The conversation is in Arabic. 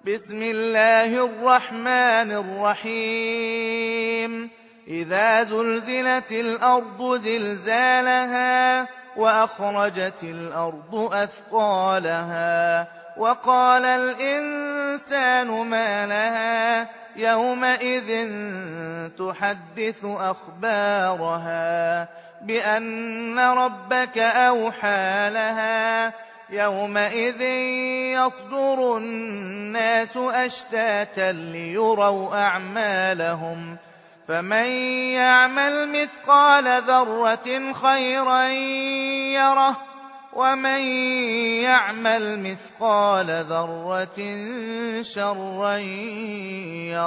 بسم الله الرحمن الرحيم إذا زلزلت الأرض زلزالها وأخرجت الأرض أثقالها وقال الإنسان ما لها يومئذ تحدث أخبارها بأن ربك أوحى لها يومئذ يصدر الناس أشتاتا ليروا أعمالهم فمن يعمل مثقال ذرة خيرا يره ومن يعمل مثقال ذرة شرا يره.